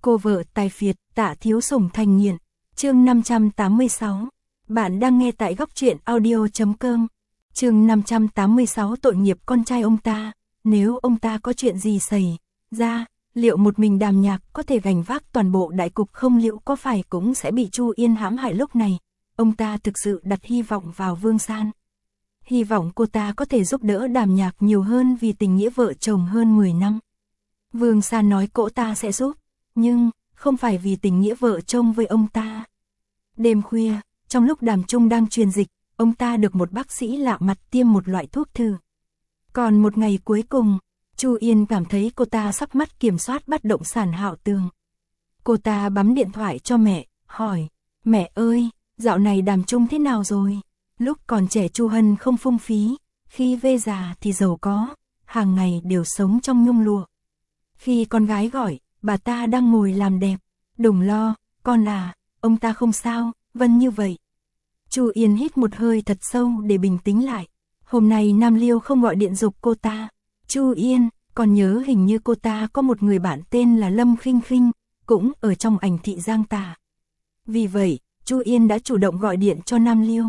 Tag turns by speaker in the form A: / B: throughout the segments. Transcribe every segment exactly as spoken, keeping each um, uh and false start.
A: Cô vợ tài phiệt, Tạ Thiếu Sủng thành nghiện. Chương năm trăm tám mươi sáu. Bạn đang nghe tại góc truyện audio chấm com. Chương năm trăm tám mươi sáu tội nghiệp con trai ông ta. Nếu ông ta có chuyện gì xảy ra, liệu một mình Đàm Nhạc có thể gánh vác toàn bộ đại cục không, liệu có phải cũng sẽ bị Chu Yên hãm hại? Lúc này, ông ta thực sự đặt hy vọng vào Vương San. Hy vọng cô ta có thể giúp đỡ Đàm Nhạc nhiều hơn vì tình nghĩa vợ chồng hơn mười năm. Vương San nói cô ta sẽ giúp, nhưng không phải vì tình nghĩa vợ chồng với ông ta. Đêm khuya, trong lúc Đàm Trung đang truyền dịch, ông ta được một bác sĩ lạ mặt tiêm một loại thuốc thử. Còn một ngày cuối cùng, Chu Yên cảm thấy cô ta sắp mất kiểm soát bất động sản Hạo Tường. Cô ta bấm điện thoại cho mẹ, hỏi, mẹ ơi, dạo này Đàm Trung thế nào rồi? Lúc còn trẻ Chu Hân không phung phí, khi về già thì giàu có, hàng ngày đều sống trong nhung lụa. Khi con gái gọi, bà ta đang ngồi làm đẹp, đừng lo, con à, ông ta không sao, vâng như vậy. Chu Yên hít một hơi thật sâu để bình tĩnh lại. Hôm nay Nam Liêu không gọi điện giục cô ta. Chu Yên, còn nhớ hình như cô ta có một người bạn tên là Lâm Khinh Khinh, cũng ở trong ảnh thị Giang Tả. Vì vậy, Chu Yên đã chủ động gọi điện cho Nam Liêu.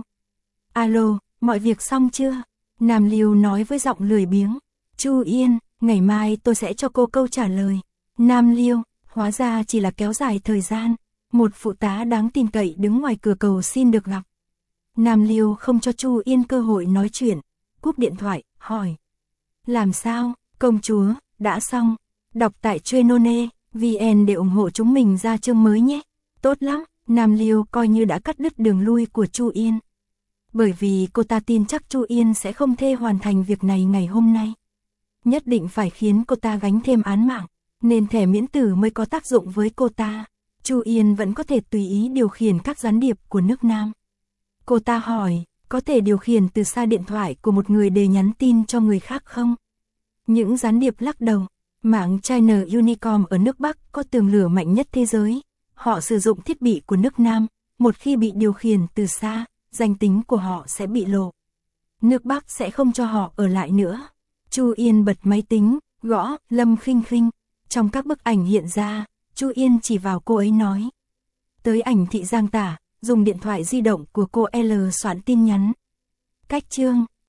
A: Alo, mọi việc xong chưa? Nam Liêu nói với giọng lười biếng. Chu Yên, ngày mai tôi sẽ cho cô câu trả lời. Nam Liêu, hóa ra chỉ là kéo dài thời gian. Một phụ tá đáng tin cậy đứng ngoài cửa cầu xin được gặp. Nam Liêu không cho Chu Yên cơ hội nói chuyện, cúp điện thoại, hỏi. Làm sao, công chúa, đã xong. Đọc tại Chuyên vê en để ủng hộ chúng mình ra chương mới nhé. Tốt lắm, Nam Liêu coi như đã cắt đứt đường lui của Chu Yên. Bởi vì cô ta tin chắc Chu Yên sẽ không thể hoàn thành việc này ngày hôm nay. Nhất định phải khiến cô ta gánh thêm án mạng, nên thẻ miễn tử mới có tác dụng với cô ta. Chu Yên vẫn có thể tùy ý điều khiển các gián điệp của nước Nam. Cô ta hỏi, có thể điều khiển từ xa điện thoại của một người để nhắn tin cho người khác không? Những gián điệp lắc đầu. Mạng China Unicom ở nước Bắc có tường lửa mạnh nhất thế giới. Họ sử dụng thiết bị của nước Nam, một khi bị điều khiển từ xa, danh tính của họ sẽ bị lộ. Nước Bắc sẽ không cho họ ở lại nữa. Chu Yên bật máy tính, gõ Lâm Khinh Khinh. Trong các bức ảnh hiện ra, Chu Yên chỉ vào cô ấy nói. Tới ảnh thị Giang Tả, dùng điện thoại di động của cô L soạn tin nhắn. Cách chương